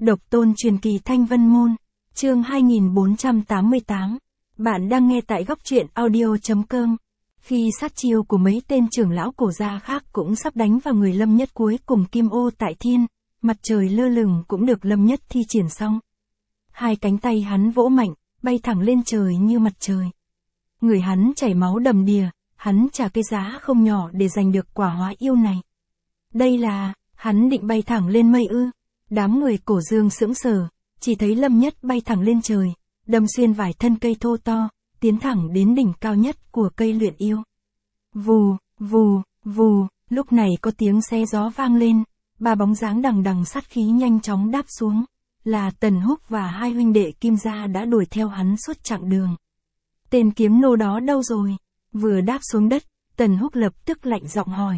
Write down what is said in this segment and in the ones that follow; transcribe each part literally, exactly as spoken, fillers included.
Độc tôn truyền kỳ Thanh Vân Môn, chương hai nghìn bốn trăm tám mươi tám. Bạn đang nghe tại góc truyện audio chấm com. Khi sát chiêu của mấy tên trưởng lão cổ gia khác cũng sắp đánh vào người Lâm Nhất cuối cùng Kim Ô tại thiên, mặt trời lơ lửng cũng được Lâm Nhất thi triển xong. Hai cánh tay hắn vỗ mạnh, bay thẳng lên trời như mặt trời. Người hắn chảy máu đầm đìa, hắn trả cái giá không nhỏ để giành được quả hóa yêu này. Đây là, hắn định bay thẳng lên mây ư? Đám người Cổ Dương sững sờ, chỉ thấy Lâm Nhất bay thẳng lên trời, đâm xuyên vài thân cây thô to, tiến thẳng đến đỉnh cao nhất của cây luyện yêu. Vù, vù, vù, lúc này có tiếng xe gió vang lên, ba bóng dáng đằng đằng sát khí nhanh chóng đáp xuống, là Tần Húc và hai huynh đệ Kim Gia đã đuổi theo hắn suốt chặng đường. Tên kiếm nô đó đâu rồi? Vừa đáp xuống đất, Tần Húc lập tức lạnh giọng hỏi.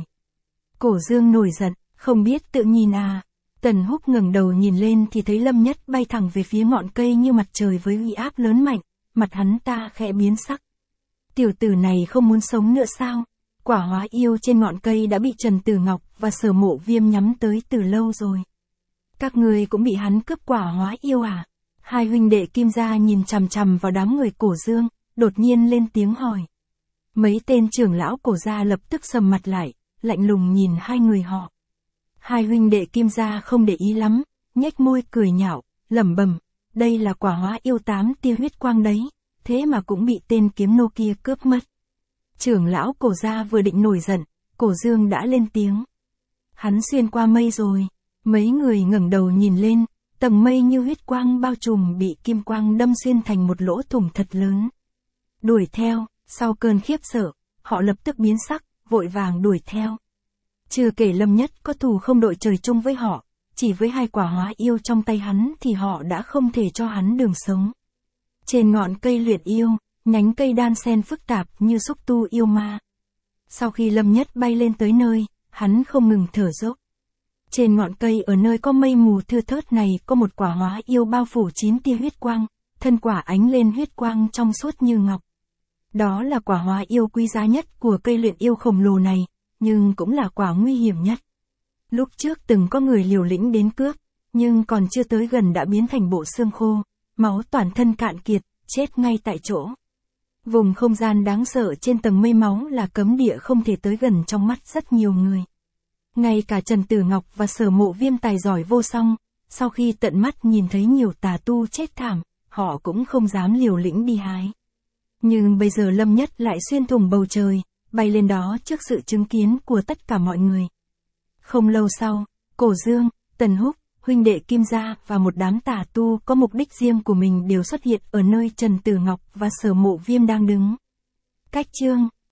Cổ Dương nổi giận, không biết tự nhìn à? Tần Húc ngẩng đầu nhìn lên thì thấy Lâm Nhất bay thẳng về phía ngọn cây như mặt trời với uy áp lớn mạnh, mặt hắn ta khẽ biến sắc. Tiểu tử này không muốn sống nữa sao? Quả hóa yêu trên ngọn cây đã bị Trần Tử Ngọc và Sở Mộ Viêm nhắm tới từ lâu rồi. Các người cũng bị hắn cướp quả hóa yêu à? Hai huynh đệ Kim Gia nhìn chằm chằm vào đám người Cổ Dương, đột nhiên lên tiếng hỏi. Mấy tên trưởng lão Cổ gia lập tức sầm mặt lại, lạnh lùng nhìn hai người họ. Hai huynh đệ Kim Gia không để ý lắm, nhếch môi cười nhạo, lẩm bẩm, đây là quả hóa yêu tám tia huyết quang đấy, thế mà cũng bị tên kiếm nô kia cướp mất. Trưởng lão Cổ gia vừa định nổi giận, Cổ Dương đã lên tiếng. Hắn xuyên qua mây rồi. Mấy người ngẩng đầu nhìn lên, tầng mây như huyết quang bao trùm bị kim quang đâm xuyên thành một lỗ thủng thật lớn. Đuổi theo, sau cơn khiếp sợ, họ lập tức biến sắc, vội vàng đuổi theo. Chưa kể Lâm Nhất có thù không đội trời chung với họ, chỉ với hai quả hóa yêu trong tay hắn thì họ đã không thể cho hắn đường sống. Trên ngọn cây luyện yêu, nhánh cây đan xen phức tạp như xúc tu yêu ma. Sau khi Lâm Nhất bay lên tới nơi, hắn không ngừng thở dốc. Trên ngọn cây ở nơi có mây mù thưa thớt này có một quả hóa yêu bao phủ chín tia huyết quang, thân quả ánh lên huyết quang trong suốt như ngọc. Đó là quả hóa yêu quý giá nhất của cây luyện yêu khổng lồ này, nhưng cũng là quả nguy hiểm nhất. Lúc trước từng có người liều lĩnh đến cướp, nhưng còn chưa tới gần đã biến thành bộ xương khô, máu toàn thân cạn kiệt, chết ngay tại chỗ. Vùng không gian đáng sợ trên tầng mây máu là cấm địa không thể tới gần trong mắt rất nhiều người. Ngay cả Trần Tử Ngọc và Sở Mộ Viêm tài giỏi vô song, sau khi tận mắt nhìn thấy nhiều tà tu chết thảm, họ cũng không dám liều lĩnh đi hái. Nhưng bây giờ Lâm Nhất lại xuyên thủng bầu trời, bay lên đó trước sự chứng kiến của tất cả mọi người. Không lâu sau, Cổ Dương, Tần Húc, huynh đệ Kim Gia và một đám tà tu có mục đích riêng của mình đều xuất hiện ở nơi Trần Tử Ngọc và Sở Mộ Viêm đang đứng. Cách chương